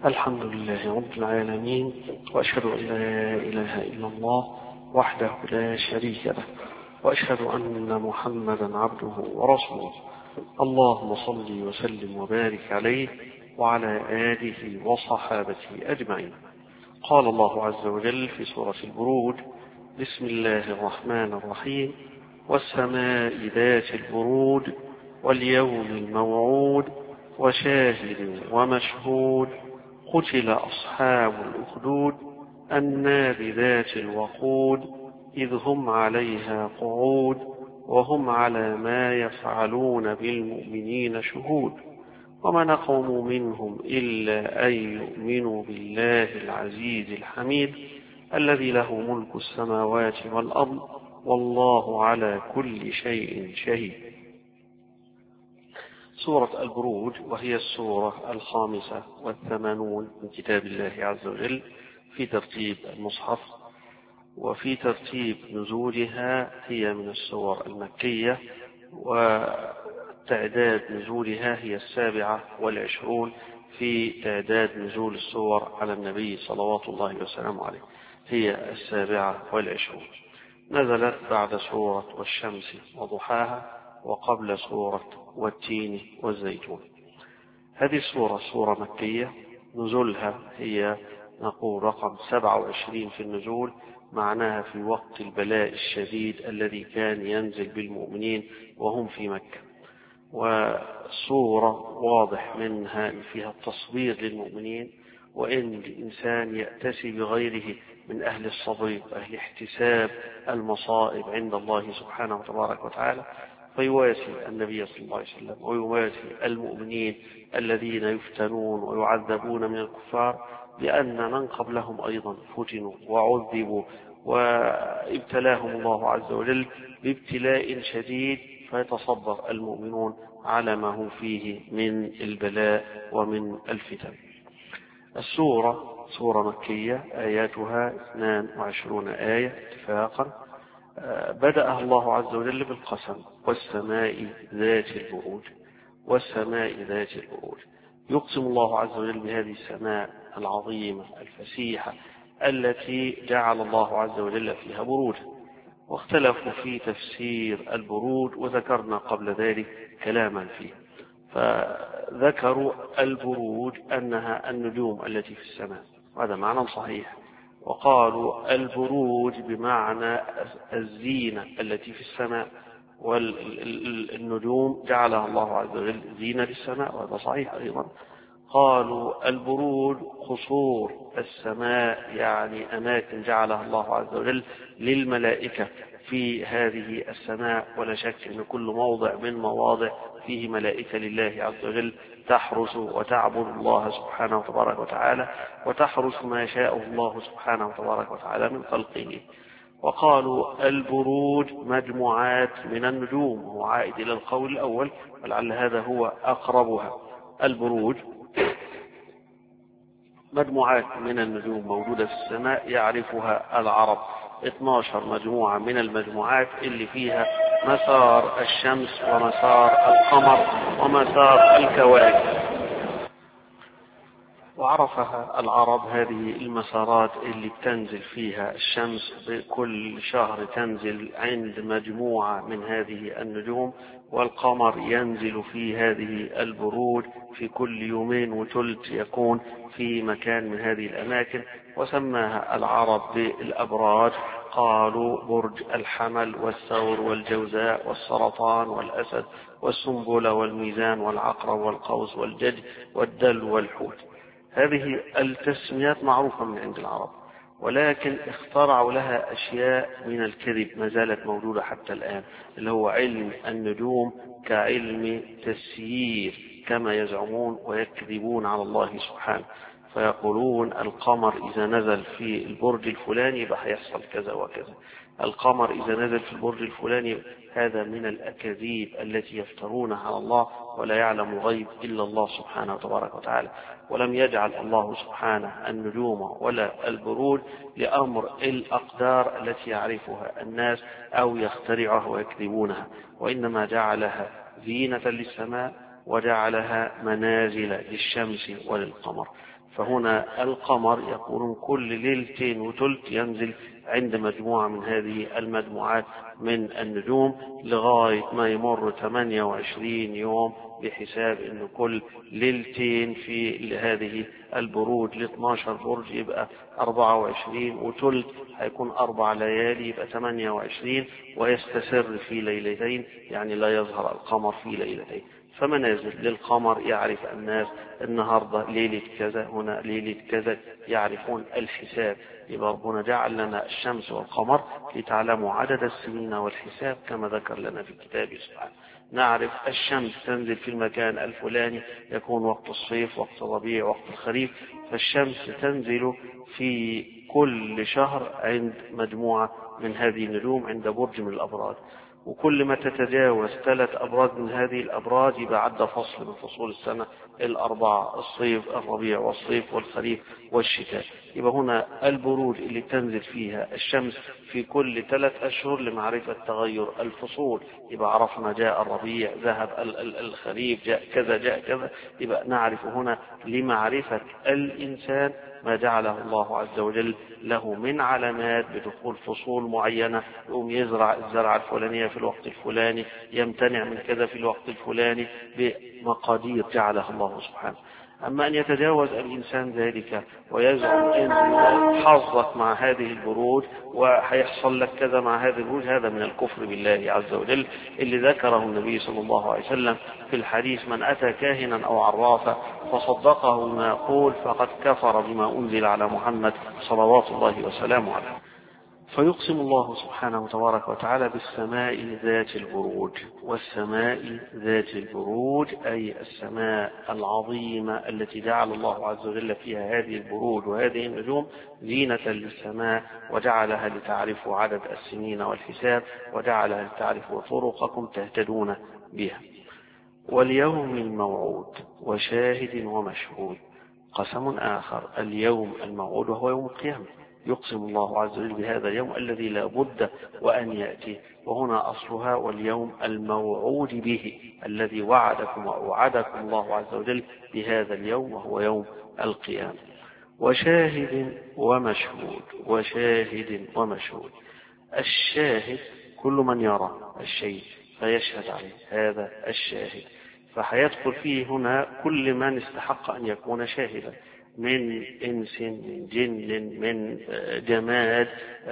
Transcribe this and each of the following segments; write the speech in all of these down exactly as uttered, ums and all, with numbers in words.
الحمد لله رب العالمين، وأشهد أن لا إله إلا الله وحده لا شريك له، وأشهد أن محمدا عبده ورسوله. اللهم صل وسلم وبارك عليه وعلى آله وصحابته أجمعين. قال الله عز وجل في سورة البروج: بسم الله الرحمن الرحيم: والسماء ذات البروج واليوم الموعود وشاهد ومشهود قتل أصحاب الأخدود النار ذات الوقود إذ هم عليها قعود وهم على ما يفعلون بالمؤمنين شهود وما نقموا منهم إلا أن يؤمنوا بالله العزيز الحميد الذي له ملك السماوات والأرض والله على كل شيء شهيد. سورة البروج، وهي السورة الخامسة والثمانون من كتاب الله عز وجل في ترتيب المصحف، وفي ترتيب نزولها هي من السور المكية، وتعداد نزولها هي السابعة والعشرون في تعداد نزول السور على النبي صلوات الله وسلامه عليه، هي السابعة والعشرون. نزلت بعد سورة والشمس وضحاها وقبل سورة والتين والزيتون. هذه السورة سورة مكية، نزولها هي نقول رقم سبعة وعشرين في النزول، معناها في وقت البلاء الشديد الذي كان ينزل بالمؤمنين وهم في مكة. وسورة واضح منها إن فيها التصبير للمؤمنين، وإن الإنسان يأتسي بغيره من أهل الصبر وأهل احتساب المصائب عند الله سبحانه وتبارك وتعالى، فيواسي النبي صلى الله عليه وسلم ويواسي المؤمنين الذين يفتنون ويعذبون من الكفار، لأن من قبلهم أيضا فتنوا وعذبوا وابتلاهم الله عز وجل بابتلاء شديد، فيتصبر المؤمنون على ما هم فيه من البلاء ومن الفتن. السورة سورة مكية، آياتها اثنان وعشرون آية اتفاقا. بدأ الله عز وجل بالقسم: والسماء ذات البروج، والسماء ذات البروج. يقسم الله عز وجل بهذه السماء العظيمة الفسيحة التي جعل الله عز وجل فيها بروج، واختلفوا في تفسير البروج وذكرنا قبل ذلك كلاما فيه. فذكروا البروج أنها النجوم التي في السماء، وهذا معنى صحيح، وقالوا البروج بمعنى الزينة التي في السماء، والنجوم جعلها الله عز وجل زينة للسماء، وهذا صحيح أيضا. قالوا البروج قصور السماء، يعني أماكن جعلها الله عز وجل للملائكة في هذه السماء، ولا شك أن كل موضع من مواضع فيه ملائكة لله عز وجل تحرس وتعبد الله سبحانه وتبارك وتعالى، وتحرس ما شاء الله سبحانه وتبارك وتعالى من خلقه. وقالوا البروج مجموعات من النجوم، وهو عائد إلى القول الأول، ولعل هذا هو أقربها. البروج مجموعات من النجوم موجودة في السماء يعرفها العرب، اثنتا عشرة مجموعة من المجموعات اللي فيها مسار الشمس ومسار القمر ومسار الكواكب، وعرفها العرب هذه المسارات اللي تنزل فيها الشمس بكل شهر، تنزل عند مجموعة من هذه النجوم، والقمر ينزل في هذه البروج في كل يومين وثلث يكون في مكان من هذه الأماكن، وسماها العرب بالأبراج. قالوا برج الحمل والثور والجوزاء والسرطان والأسد والسنبلة والميزان والعقرب والقوس والجد والدل والحوت. هذه التسميات معروفة من عند العرب، ولكن اخترعوا لها أشياء من الكذب ما زالت موجودة حتى الآن، اللي هو علم النجوم كعلم تسيير كما يزعمون، ويكذبون على الله سبحانه، فيقولون القمر إذا نزل في البرج الفلاني يبقى هيحصل كذا وكذا، القمر إذا نزل في البرج الفلاني. هذا من الأكاذيب التي يفترونها على الله، ولا يعلم الغيب إلا الله سبحانه وتبارك وتعالى. ولم يجعل الله سبحانه النجوم ولا البروج لأمر الأقدار التي يعرفها الناس أو يخترعها ويكذبونها، وإنما جعلها زينة للسماء وجعلها منازل للشمس وللقمر. فهنا القمر يكون كل ليلتين وثلث ينزل عند مجموعة من هذه المجموعات من النجوم لغاية ما يمر ثمانية وعشرين يوم، بحساب أن كل ليلتين في هذه البروج ل اثني عشر برج يبقى أربعة وعشرين وثلث، هيكون أربع ليالي يبقى ثمانية وعشرين، ويستسر في ليلتين، يعني لا يظهر القمر في ليلتين. فمنازل للقمر يعرف الناس النهاردة ليلة كذا، هنا ليلة كذا، يعرفون الحساب. يبقى ربنا جعل لنا الشمس والقمر لتعلموا عدد السنين والحساب كما ذكر لنا في كتابه سبحانه. نعرف الشمس تنزل في المكان الفلاني، يكون وقت الصيف، وقت الربيع، وقت الخريف، فالشمس تنزل في كل شهر عند مجموعة من هذه النجوم عند برج من الأبراج، وكل ما تتجاوز ثلاث أبراج من هذه الأبراج يبقى عدى فصل من فصول السنة الأربعة: الصيف، الربيع، والصيف، والخريف، والشتاء. يبقى هنا البروج اللي تنزل فيها الشمس في كل ثلاث أشهر لمعرفة تغير الفصول. يبقى عرفنا جاء الربيع، ذهب الخريف، جاء كذا، جاء كذا. يبقى نعرف هنا لمعرفة الإنسان ما جعله الله عز وجل له من علامات بدخول فصول معينة، يقوم يزرع الزرعة الفلانية في الوقت الفلاني، يمتنع من كذا في الوقت الفلاني، بمقادير جعلها الله سبحانه. أما أن يتجاوز الإنسان ذلك ويزعم أن حظك مع هذه البروج وحيحصل لك كذا مع هذه البروج، هذا من الكفر بالله عز وجل اللي ذكره النبي صلى الله عليه وسلم في الحديث: من أتى كاهنا أو عرافا فصدقه ما يقول فقد كفر بما أنزل على محمد صلوات الله وسلامه عليه. فيقسم الله سبحانه تبارك وتعالى بالسماء ذات البروج، والسماء ذات البروج أي السماء العظيمة التي جعل الله عز وجل فيها هذه البروج وهذه النجوم زينة للسماء، وجعلها لتعرفوا عدد السنين والحساب، وجعلها لتعرفوا طرقكم تهتدون بها. واليوم الموعود وشاهد ومشهود. قسم آخر: اليوم الموعود وهو يوم القيامة، يقسم الله عز وجل بهذا اليوم الذي لا بد وأن يأتي، وهنا أصلها واليوم الموعود به، الذي وعدكم ووعدكم الله عز وجل بهذا اليوم وهو يوم القيامة. وشاهد ومشهود. وشاهد ومشهود. الشاهد كل من يرى الشيء فيشهد عليه، هذا الشاهد، فحيدخل فيه هنا كل من استحق أن يكون شاهدا، من إنس، من جن، من جماد،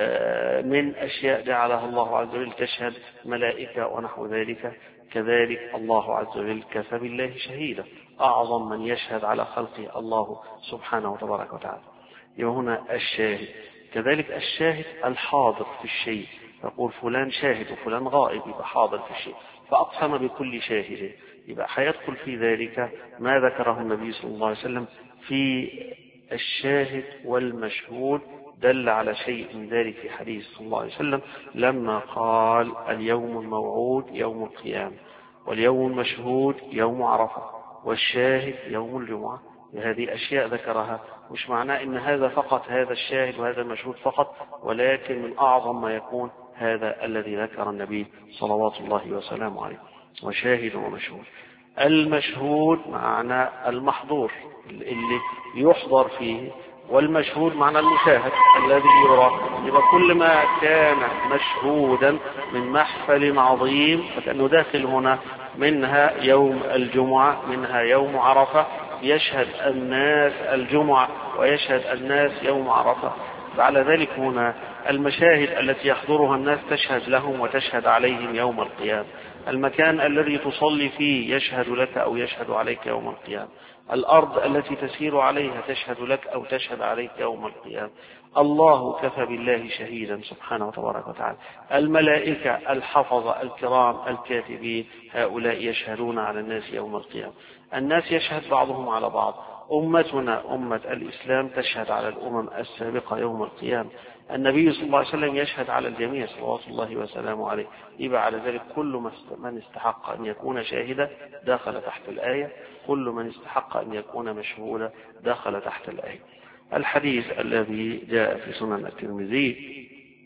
من أشياء جعلها الله عز وجل تشهد، ملائكة ونحو ذلك. كذلك الله عز وجل كفى بالله شهيدا، أعظم من يشهد على خلقه الله سبحانه وتبارك وتعالى. يبقى هنا الشاهد. كذلك الشاهد الحاضر في الشيء، يقول فلان شاهد وفلان غائب، يبقى حاضر في الشيء، فأقسم بكل شاهد. يبقى حيدخل في ذلك ما ذكره النبي صلى الله عليه وسلم في الشاهد والمشهود، دل على شيء من ذلك في حديث صلى الله عليه وسلم لما قال: اليوم الموعود يوم القيامة، واليوم المشهود يوم عرفة، والشاهد يوم الجمعة. هذه أشياء ذكرها، مش معناه إن هذا فقط، هذا الشاهد وهذا المشهود فقط، ولكن من أعظم ما يكون هذا الذي ذكر النبي صلوات الله وسلامه عليه. وشاهد ومشهود. المشهود معنى المحظور اللي يحضر فيه، والمشهود معنى المشاهد الذي يرى. يبقى كل ما كان مشهودا من محفل عظيم فكأنه داخل هنا، منها يوم الجمعة، منها يوم عرفة، يشهد الناس الجمعة ويشهد الناس يوم عرفة. على ذلك هنا المشاهد التي يحضرها الناس تشهد لهم وتشهد عليهم يوم القيامة. المكان الذي تصلي فيه يشهد لك أو يشهد عليك يوم القيامة. الأرض التي تسير عليها تشهد لك أو تشهد عليك يوم القيامة. الله كفى بالله شهيدا سبحانه وتبارك وتعالى. الملائكة الحفظة الكرام الكاتبين، هؤلاء يشهدون على الناس يوم القيامة. الناس يشهد بعضهم على بعض. أمتنا أمة الإسلام تشهد على الأمم السابقة يوم القيامة. النبي صلى الله عليه وسلم يشهد على الجميع صلوات الله وسلامه عليه. يبقى على ذلك كل من استحق أن يكون شاهدا داخل تحت الآية، كل من استحق أن يكون مشهودا داخل تحت الآية. الحديث الذي جاء في سنن الترمذي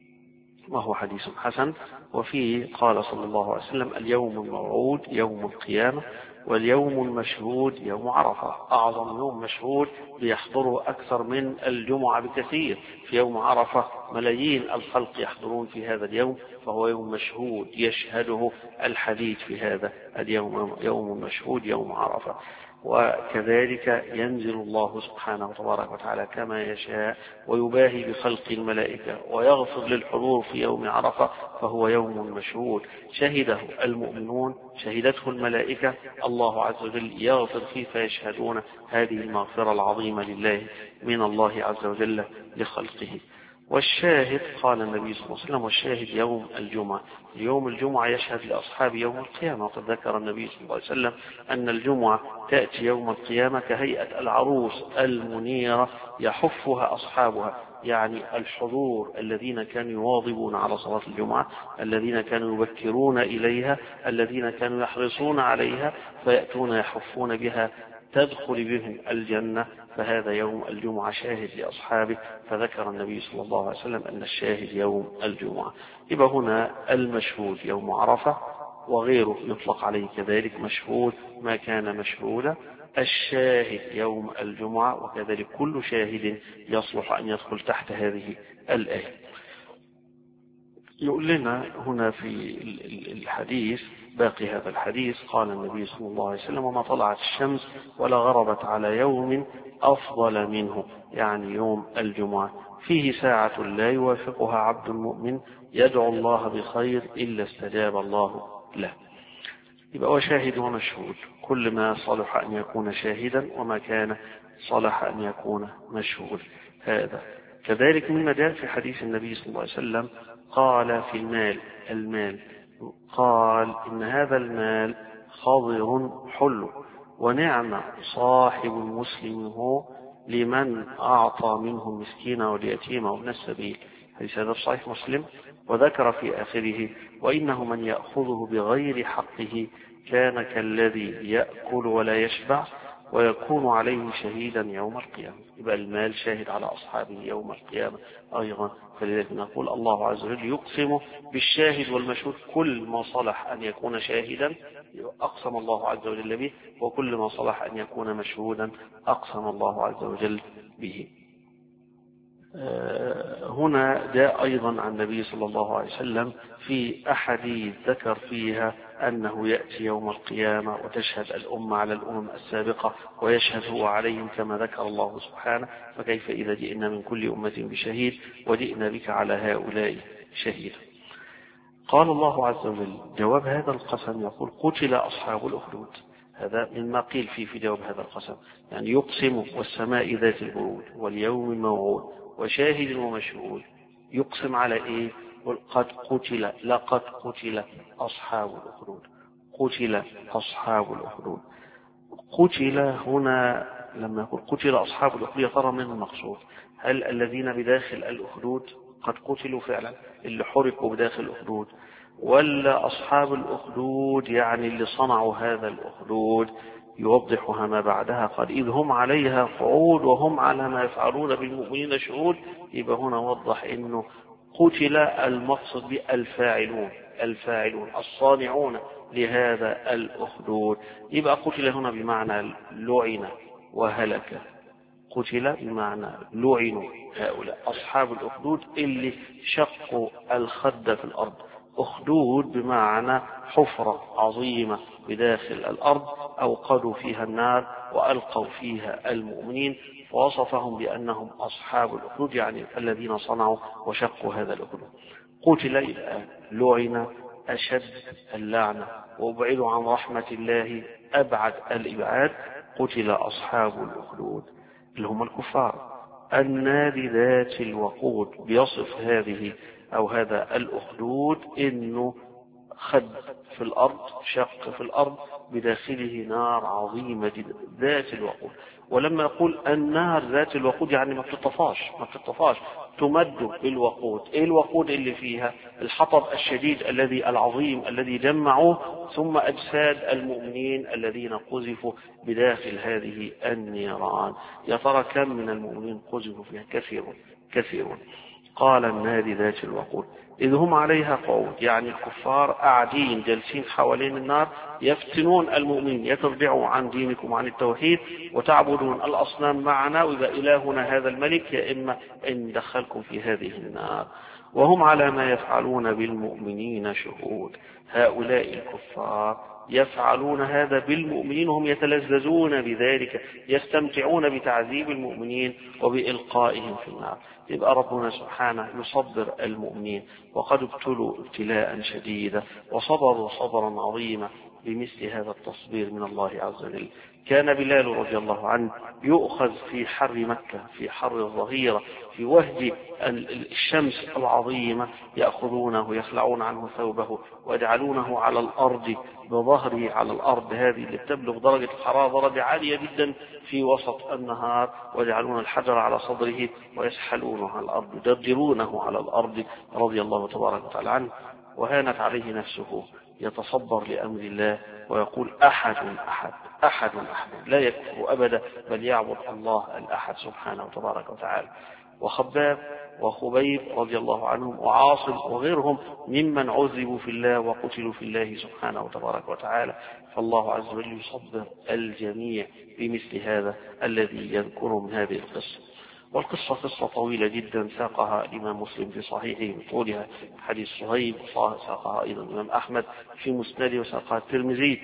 وهو حديث حسن، وفيه قال صلى الله عليه وسلم: اليوم الموعود يوم القيامة، واليوم المشهود يوم عرفة، أعظم يوم مشهود بيحضره أكثر من الجمعة بكثير. في يوم عرفة ملايين الخلق يحضرون في هذا اليوم، فهو يوم مشهود يشهده الحديث في هذا اليوم، يوم مشهود يوم عرفة. وكذلك ينزل الله سبحانه وتبارك وتعالى كما يشاء ويباهي بخلق الملائكة ويغفر للحضور في يوم عرفة، فهو يوم مشهود شهده المؤمنون، شهدته الملائكة، الله عز وجل يغفر فيه فيشهدون هذه المغفرة العظيمة لله من الله عز وجل لخلقه. والشاهد قال النبي صلى الله عليه وسلم والشاهد يوم الجمعة. يوم الجمعة يشهد لأصحاب يوم القيامة، وقد ذكر النبي صلى الله عليه وسلم أن الجمعة تأتي يوم القيامة كهيئة العروس المنيرة يحفها أصحابها، يعني الحضور الذين كانوا يواظبون على صلاة الجمعة، الذين كانوا يبكرون إليها، الذين كانوا يحرصون عليها فيأتون يحفون بها تدخل بهم الجنة، فهذا يوم الجمعة شاهد لأصحابه. فذكر النبي صلى الله عليه وسلم أن الشاهد يوم الجمعة. يبقى هنا المشهود يوم عرفة وغيره يطلق عليه كذلك مشهود ما كان مشهودا. الشاهد يوم الجمعة، وكذلك كل شاهد يصلح أن يدخل تحت هذه الآية. يقول لنا هنا في الحديث باقي هذا الحديث قال النبي صلى الله عليه وسلم وما طلعت الشمس ولا غربت على يوم أفضل منه، يعني يوم الجمعة، فيه ساعة لا يوافقها عبد المؤمن يدعو الله بخير إلا استجاب الله له. يبقى هو شاهد ومشهود، كل ما صلح أن يكون شاهدا وما كان صلح أن يكون مشهود. هذا كذلك مما جاء في حديث النبي صلى الله عليه وسلم قال في المال المال قال إن هذا المال خضر حلو ونعم صاحب المسلم هو لمن أعطى منه المسكين واليتيم وابن السبيل. حديث هذا صحيح مسلم. وذكر في آخره وإنه من يأخذه بغير حقه كان كالذي يأكل ولا يشبع ويكون عليه شهيدا يوم القيامة. يبقى المال شاهد على أصحابه يوم القيامة أيضا. فلذلك نقول الله عز وجل يقسم بالشاهد والمشهود، كل ما صلح أن يكون شاهدا أقسم الله عز وجل به، وكل ما صلح أن يكون مشهودا أقسم الله عز وجل به. هنا جاء أيضا عن النبي صلى الله عليه وسلم في أحاديث ذكر فيها أنه يأتي يوم القيامة وتشهد الأمة على الأمم السابقة ويشهد هو عليهم كما ذكر الله سبحانه، فكيف إذا جئنا من كل أمة بشهيد وجئنا بك على هؤلاء شهيدا. قال الله عز وجل جواب هذا القسم يقول قتل أصحاب الأخدود. هذا مما قيل فيه في جواب هذا القسم، يعني يقسم والسماء ذات البرود واليوم الموعود وشاهد ومشهود. يقسم على إيه؟ قد قتل، لقد قتل أصحاب الأخدود، قتل أصحاب الأخدود. قتل هنا لما يقول قتل أصحاب الأخدود ترى من المقصود؟ هل الذين بداخل الأخدود قد قتلوا فعلا اللي حرقوا بداخل الأخدود، ولا أصحاب الأخدود يعني اللي صنعوا هذا الأخدود؟ يوضحها ما بعدها قال إذ هم عليها قعود وهم على ما يفعلون بالمؤمنين شهود. يبقى هنا وضح إنه قتل المقصد بالفاعلون، الفاعلون الصانعون لهذا الأخدود. يبقى قتل هنا بمعنى لعن وهلك، قتل بمعنى لعنوا هؤلاء أصحاب الأخدود اللي شقوا الخد في الأرض. أخدود بمعنى حفرة عظيمة بداخل الأرض أوقدوا فيها النار وألقوا فيها المؤمنين، فوصفهم بأنهم أصحاب الأخدود يعني الذين صنعوا وشقوا هذا الأخدود. قتل الآن لعن أشد اللعنة وابعدوا عن رحمة الله أبعد الإبعاد. قتل أصحاب الأخدود اللي هم الكفار النار ذات الوقود. بيصف هذه أو هذا الأخدود إنه خد في الأرض، شق في الأرض بداخله نار عظيمة جدا ذات الوقود. ولما يقول النار ذات الوقود يعني ما بتطفاش، ما بتطفاش تمد بالوقود. ايه الوقود اللي فيها؟ الحطب الشديد الذي العظيم الذي جمعوه، ثم أجساد المؤمنين الذين قذفوا بداخل هذه النيران. يا ترى كم من المؤمنين قذفوا فيها؟ كثير كثير. قال النار ذات الوقود إذ هم عليها قعود، يعني الكفار قاعدين جالسين حوالين النار يفتنون المؤمنين، يترجعوا عن دينكم وعن التوحيد وتعبدون الأصنام معنا، وإذا إلهنا هذا الملك يا إما إن دخلكم في هذه النار، وهم على ما يفعلون بالمؤمنين شهود. هؤلاء الكفار يفعلون هذا بالمؤمنين وهم يتلذذون بذلك، يستمتعون بتعذيب المؤمنين وبإلقائهم في النار. يبقى ربنا سبحانه يصبر المؤمنين، وقد ابتلوا ابتلاء شديدا وصبروا صبرا عظيما بمثل هذا التصبير من الله عز وجل. كان بلال رضي الله عنه يؤخذ في حر مكة، في حر الظهيرة، في وهج الشمس العظيمة، يأخذونه يخلعون عنه ثوبه ويجعلونه على الأرض بظهره على الأرض هذه اللي تبلغ درجة الحرارة درجة عالية جدا في وسط النهار، ويجعلون الحجر على صدره ويسحلونه على الأرض، يدرجرونه على الأرض رضي الله تبارك وتعالى عنه. وهانت عليه نفسه، يتصبر لأمر الله ويقول أحد أحد أحد أحد، لا يكفر أبدا، بل يعبد الله الأحد سبحانه وتبارك وتعالى. وخباب وخبيب رضي الله عنهم وعاصم وغيرهم ممن عذبوا في الله وقتلوا في الله سبحانه وتبارك وتعالى. فالله عز وجل يصبر الجميع بمثل هذا الذي يذكر من هذه القصة. والقصة قصة طويلة جدا ساقها الإمام مسلم في صحيحه من طولها حديث صهيب، وساقها أيضا الإمام أحمد في مسنده، وساقها الترمذي.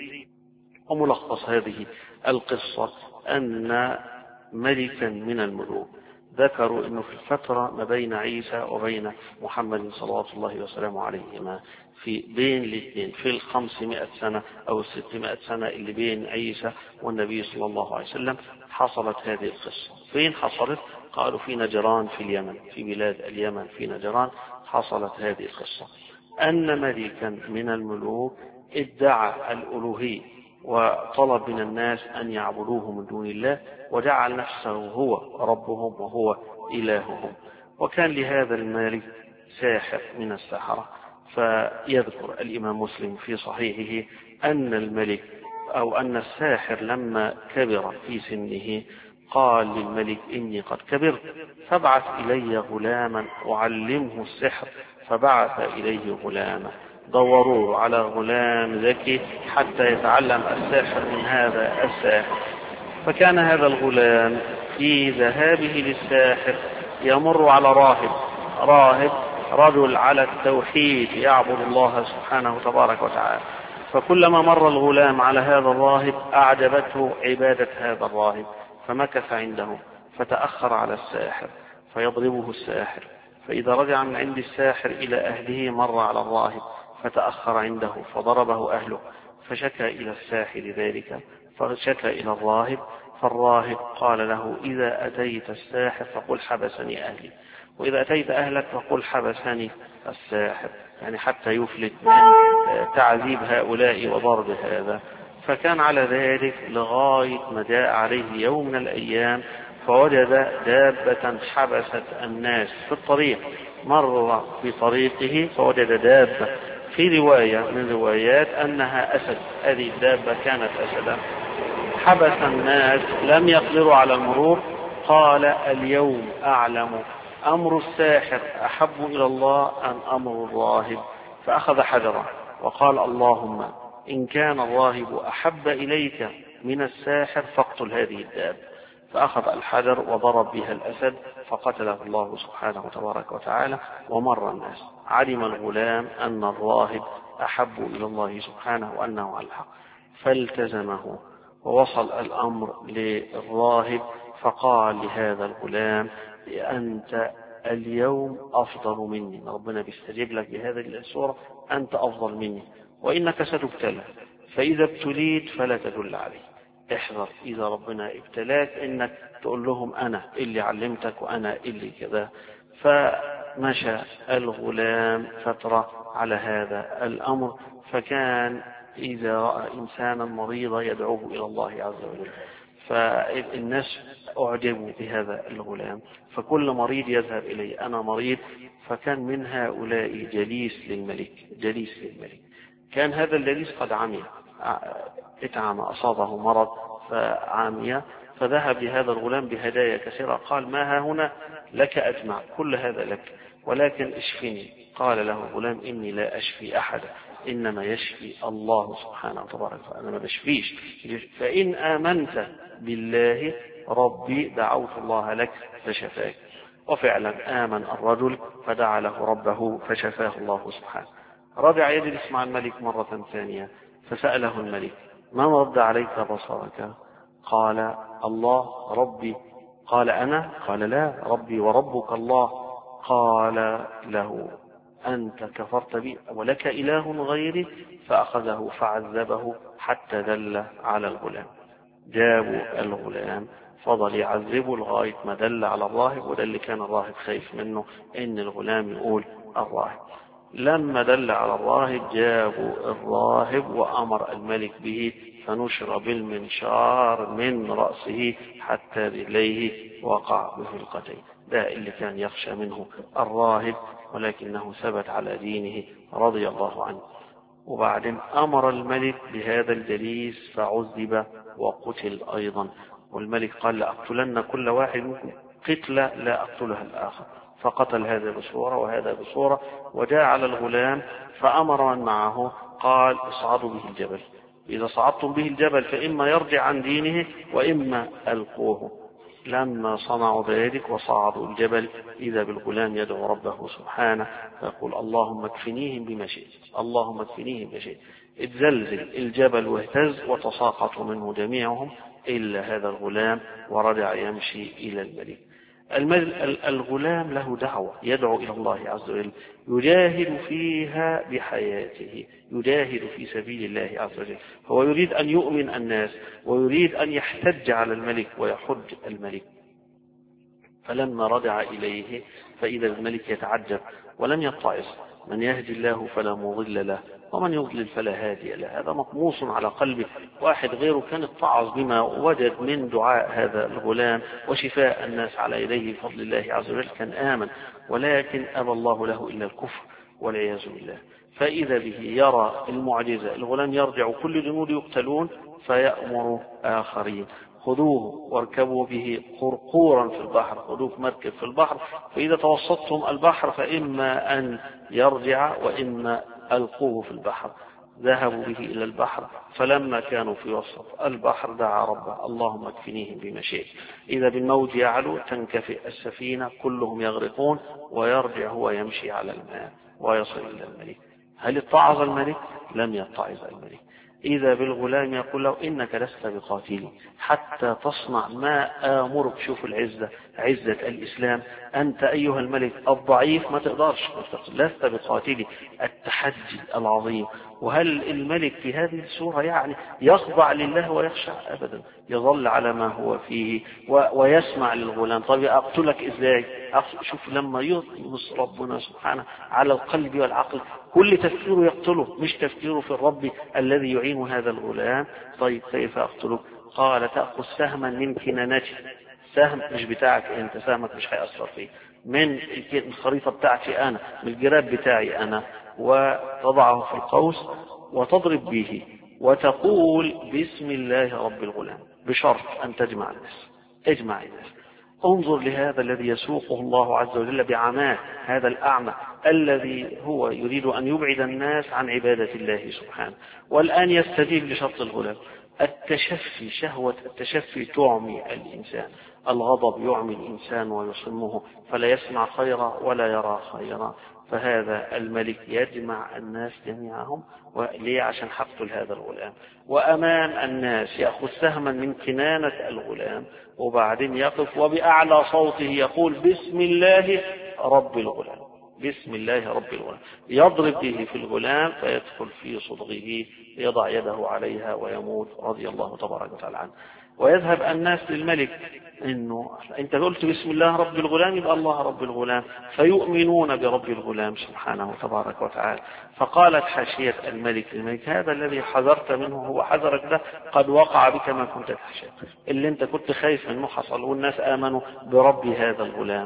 وملخص هذه القصة أن ملكا من الملوك ذكروا أنه في الفترة ما بين عيسى وبين محمد صلوات الله وسلامه عليهما، في بين الاثنين في الخمسمائة سنة أو الستمائة سنة اللي بين عيسى والنبي صلى الله عليه وسلم حصلت هذه القصة. فين حصلت؟ قالوا في نجران في اليمن، في بلاد اليمن في نجران حصلت هذه القصة. أن ملكا من الملوك ادعى الألوهية وطلب من الناس أن يعبدوه من دون الله، وجعل نفسه هو ربهم وهو إلههم. وكان لهذا الملك ساحر من السحرة. فيذكر الإمام مسلم في صحيحه أن الملك أو أن الساحر لما كبر في سنه قال للملك إني قد كبرت فابعث إلي غلاما أعلمه السحر. فبعث إليه غلاما، دوروا على غلام ذكي حتى يتعلم الساحر من هذا الساحر. فكان هذا الغلام في ذهابه للساحر يمر على راهب راهب رجل على التوحيد يعبد الله سبحانه تبارك وتعالى. فكلما مر الغلام على هذا الراهب أعجبته عبادة هذا الراهب، فمكث عنده، فتأخر على الساحر فيضربه الساحر. فإذا رجع من عند الساحر إلى أهله مر على الراهب فتأخر عنده فضربه أهله، فشكى إلى الساحر ذلك، فشكى إلى الراهب. فالراهب قال له إذا أتيت الساحر فقل حبسني أهلي، وإذا أتيت أهلك فقل حبسني الساحر، يعني حتى يفلت من تعذيب هؤلاء وضرب هذا. فكان على ذلك لغاية ما جاء عليه يوم من الأيام فوجد دابة حبست الناس في الطريق. مر في طريقه فوجد دابة، في رواية من روايات أنها أسد، هذه الدابة كانت أسدا، حبس الناس لم يقدروا على المرور. قال اليوم أعلم أمر الساحر أحب إلى الله أم أمر الراهب. فأخذ حجرا وقال اللهم إن كان الراهب أحب إليك من الساحر فاقتل هذه الدابة. فأخذ الحجر وضرب بها الأسد فقتله الله سبحانه وتبارك وتعالى. ومر الناس، علم الغلام أن الراهب أحب إلى الله سبحانه وأنه على الحق، فالتزمه. ووصل الأمر للراهب فقال لهذا الغلام أنت اليوم أفضل مني، ربنا بيستجيب لك بهذه الصورة، أنت أفضل مني، وإنك ستبتلى، فإذا ابتليت فلا تدل عليه. احذر إذا ربنا ابتلاك إنك تقول لهم أنا اللي علمتك وأنا اللي كذا. فمشى الغلام فترة على هذا الأمر، فكان إذا رأى إنسانا مريضا يدعوه إلى الله عز وجل. فالناس أعجبوا بهذا الغلام، فكل مريض يذهب إليه أنا مريض. فكان من هؤلاء جليس للملك جليس للملك كان هذا الجليس قد عمي اتعم أصابه مرض فعامية، فذهب لهذا الغلام بهدايا كثيرة. قال ما ها هنا لك أجمع، كل هذا لك، ولكن اشفني. قال له الغلام إني لا أشفي أحد، إنما يشفي الله سبحانه وتعالى، فأنا ما بشفيش. فإن آمنت بالله ربي دعوت الله لك فشفاك. وفعلا آمن الرجل فدعا له ربه فشفاه الله سبحانه. رجع يجلس مع الملك مرة ثانية فسأله الملك: من رد عليك بصرك؟ قال: الله ربي. قال: أنا؟ قال: لا، ربي وربك الله. قال له: أنت كفرت بي ولك إله غيري؟ فأخذه فعذبه حتى دل على الغلام. جابوا الغلام فضل يعذبه لغاية ما دل على الراهب، وده اللي كان الراهب خايف منه، إن الغلام يقول الراهب. لما دل على الراهب جابوا الراهب وأمر الملك به، فنشر بالمنشار من رأسه حتى رجليه وقع بفلقتين. ده اللي كان يخشى منه الراهب، ولكنه ثبت على دينه رضي الله عنه. وبعدين أمر الملك بهذا الجليس فعذب وقتل أيضا. والملك قال: لأقتلن كل واحد منكم قتلة لا أقتلها الآخر. فقتل هذا بصورة وهذا بصورة. وجاء على الغلام فأمر من معه قال: اصعدوا به الجبل، إذا صعدتم به الجبل فإما يرجع عن دينه وإما ألقوه. لما صنعوا ذلك وصعدوا الجبل إذا بالغلام يدعو ربه سبحانه فيقول: اللهم اكفنيهم بما شئت، اللهم اكفنيهم بما شئت. اتزلزل الجبل واهتز وتساقطوا منه جميعهم إلا هذا الغلام، ورجع يمشي إلى الملك. الغلام له دعوة يدعو إلى الله عز وجل، يجاهد فيها بحياته، يجاهد في سبيل الله عز وجل. هو يريد أن يؤمن الناس ويريد أن يحتج على الملك ويحج الملك. فلما رجع إليه فإذا الملك يتعجب ولم يتعظ: من يهدي الله فلا مضل له ومن يضلل فلا هادي له. هذا مطموس على قلبه. واحد غيره كان اتعظ بما وجد من دعاء هذا الغلام وشفاء الناس على يديه بفضل الله عز وجل، كان آمن، ولكن أبى الله له إلا الكفر والعياذ بالله. فإذا به يرى المعجزة، الغلام يرجع كل جنود يقتلون، فيأمر آخرين: خذوه واركبوا به قرقورا في البحر، خذوه مركب في البحر، فإذا توسطتم البحر فإما أن يرجع وإما ألقوه في البحر. ذهبوا به إلى البحر، فلما كانوا في وسط البحر دعا ربه: اللهم اكفنيهم بما شئت. إذا بالموج يعلو تنكفئ السفينة كلهم يغرقون، ويرجع هو يمشي على الماء ويصل إلى الملك. هل اتعظ الملك؟ لم يتعظ الملك. إذا بالغلام يقول له: إنك لست بقاتلي حتى تصنع ما آمرك. شوف العزة، عزة الإسلام. أنت أيها الملك الضعيف ما تقدرش، لست بقاتلي، التحدي العظيم. وهل الملك في هذه السورة يعني يخضع لله ويخشع؟ أبدا، يظل على ما هو فيه ويسمع للغلام. طيب أقتلك إزاي؟ شوف لما يغص ربنا سبحانه على القلب والعقل، كل تفكيره يقتله، مش تفكيره في الرب الذي يعين هذا الغلام. طيب كيف أقتلك؟ قال: تأخذ سهما من كنانتي، سهم مش بتاعك انت، سهمك مش هيأثر فيه، من الخريطة بتاعتي أنا، من الجراب بتاعي أنا، وتضعه في القوس وتضرب به وتقول: بسم الله رب الغلام، بشرط أن تجمع الناس، اجمع الناس. انظر لهذا الذي يسوقه الله عز وجل بعماه، هذا الأعمى الذي هو يريد أن يبعد الناس عن عبادة الله سبحانه، والآن يستجيب لشرط الغلام. التشفي، شهوة التشفي تعمي الإنسان، الغضب يعمي الإنسان ويصمه فلا يسمع خيرا ولا يرى خيرا. فهذا الملك يجمع الناس جميعهم، وليه؟ عشان حقتل هذا الغلام، وأمام الناس يأخذ سهما من كنانة الغلام، وبعدين يقف وبأعلى صوته يقول: بسم الله رب الغلام، بسم الله رب الغلام، يضرب به في الغلام فيدخل في صدغه، يضع يده عليها ويموت رضي الله تبارك وتعالى عنه. ويذهب الناس للملك: إنه أنت قلت بسم الله رب الغلام، يبقى الله رب الغلام، فيؤمنون برب الغلام سبحانه تبارك وتعالى. فقالت حاشية الملك الملك: هذا الذي حذرت منه هو حذرك ده قد وقع بك ما كنت تخشى، اللي انت كنت خايف منه حصل، والناس آمنوا برب هذا الغلام.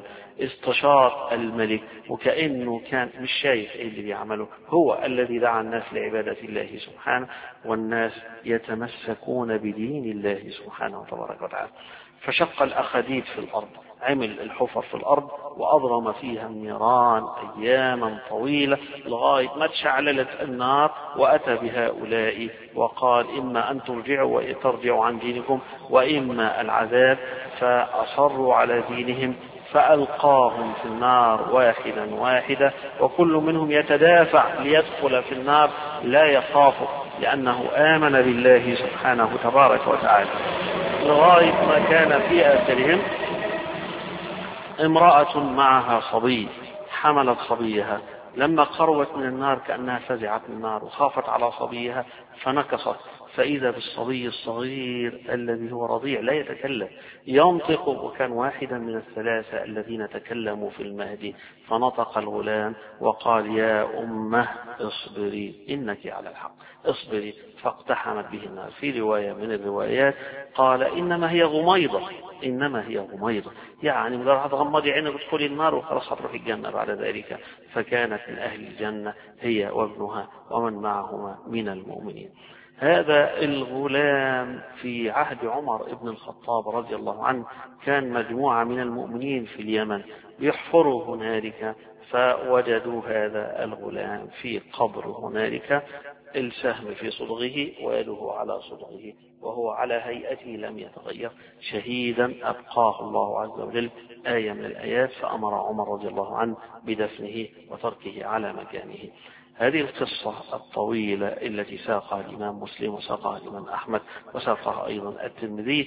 استشار الملك وكأنه كان مش شايف ايه اللي بيعمله، هو الذي دعا الناس لعبادة الله سبحانه، والناس يتمسكون بدين الله سبحانه تبارك وتعالى. فشق الأخديد في الأرض، عمل الحفر في الأرض وأضرم فيها النيران أياما طويلة لغاية ما تشعللت النار، وأتى بهؤلاء وقال إما أن ترجعوا وترجعوا عن دينكم وإما العذاب، فأصروا على دينهم فألقاهم في النار واحدا واحدا، وكل منهم يتدافع ليدخل في النار لا يخاف لأنه آمن بالله سبحانه تبارك وتعالى، لغاية ما كان في آخرهم امرأة معها صبي حملت صبيها، لما قربت من النار كأنها فزعت من النار وخافت على صبيها فنكصت، فإذا بالصبي الصغير الذي هو رضيع لا يتكلم ينطق، وكان واحدا من الثلاثة الذين تكلموا في المهدي، فنطق الغلام وقال يا أمه اصبري إنك على الحق اصبري، فاقتحمت به النار. في رواية من الروايات قال إنما هي غميضة إنما هي غميضة، يعني مجرد هتغمضي عينك وتدخلي النار وخلاص هتروحي الجنة بعد ذلك، فكانت من أهل الجنة هي وابنها ومن معهما من المؤمنين. هذا الغلام في عهد عمر بن الخطاب رضي الله عنه كان مجموعة من المؤمنين في اليمن يحفروا هنالك، فوجدوا هذا الغلام في قبر هنالك، السهم في صدغه ويده على صدغه وهو على هيئته لم يتغير، شهيدا أبقاه الله عز وجل، آية من الآيات، فأمر عمر رضي الله عنه بدفنه وتركه على مكانه. هذه القصة الطويلة التي ساقها الإمام مسلم وساقها الإمام أحمد وساقها أيضا الترمذي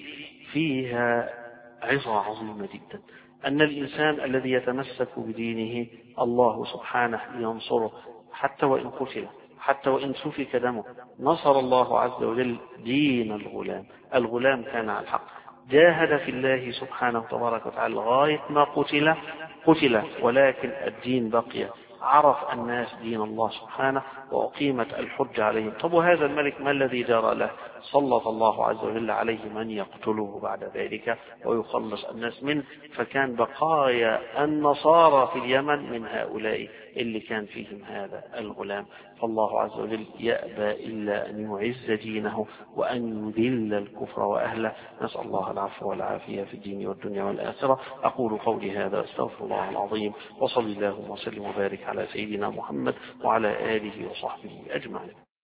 فيها عظة عظيمة جدا، أن الإنسان الذي يتمسك بدينه الله سبحانه ينصره حتى وإن قتل، حتى وإن سفك دمه، نصر الله عز وجل دين الغلام. الغلام كان على الحق، جاهد في الله سبحانه تبارك وتعالى لغاية ما قتل قتل ولكن الدين بقي، عرف الناس دين الله سبحانه وأقيمت الحج عليهم. طب وهذا الملك ما الذي جرى له؟ سلط الله عز وجل عليه من يقتله بعد ذلك ويخلص الناس منه، فكان بقايا النصارى في اليمن من هؤلاء اللي كان فيهم هذا الغلام. فالله عز وجل يأبى إلا أن يعز دينه وأن يذل الكفر وأهله. نسأل الله العفو والعافية في الدين والدنيا والآخرة. أقول قولي هذا أستغفر الله العظيم، وصلى الله وسلم وبارك على سيدنا محمد وعلى آله وصحبه أجمعين.